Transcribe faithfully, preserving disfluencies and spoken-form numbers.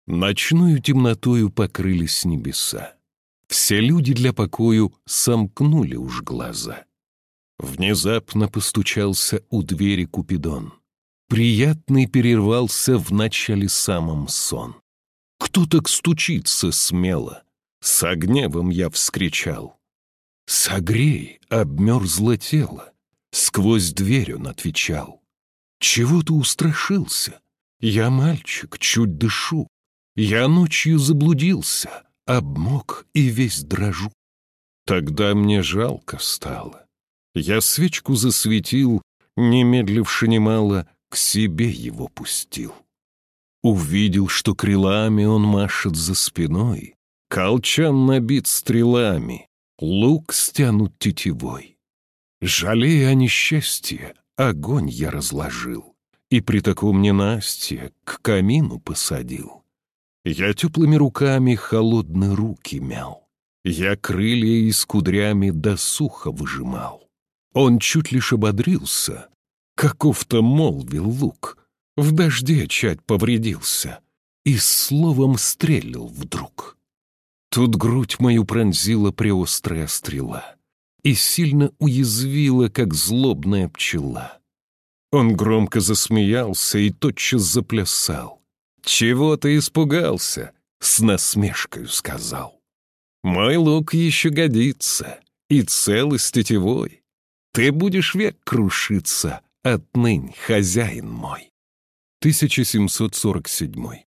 Ночною темнотою покрылись небеса. Все люди для покою сомкнули уж глаза. Внезапно постучался у двери Купидон. Приятный перервался в начале самом сон. Кто так стучится смело? С гневом я вскричал. «Согрей, обмерзло тело!» Сквозь дверь он отвечал. «Чего ты устрашился? Я мальчик, чуть дышу. Я ночью заблудился, обмок и весь дрожу». Тогда мне жалко стало. Я свечку засветил, немедливши немало, к себе его пустил. Увидел, что крилами он машет за спиной, колчан набит стрелами, лук стянут тетивой. Жалея о несчастье, огонь я разложил и при таком ненастье к камину посадил. Я теплыми руками холодные руки мял, я крылья из кудрями до сухо выжимал. Он чуть лишь ободрился, каков-то молвил лук, в дожде чать повредился и словом стрелил вдруг. Тут грудь мою пронзила преострая стрела и сильно уязвила, как злобная пчела. Он громко засмеялся и тотчас заплясал. «Чего ты испугался?» — с насмешкою сказал. «Мой лук еще годится, и целый с тетивой. Ты будешь век крушиться, отныне хозяин мой». тысяча семьсот сорок седьмой.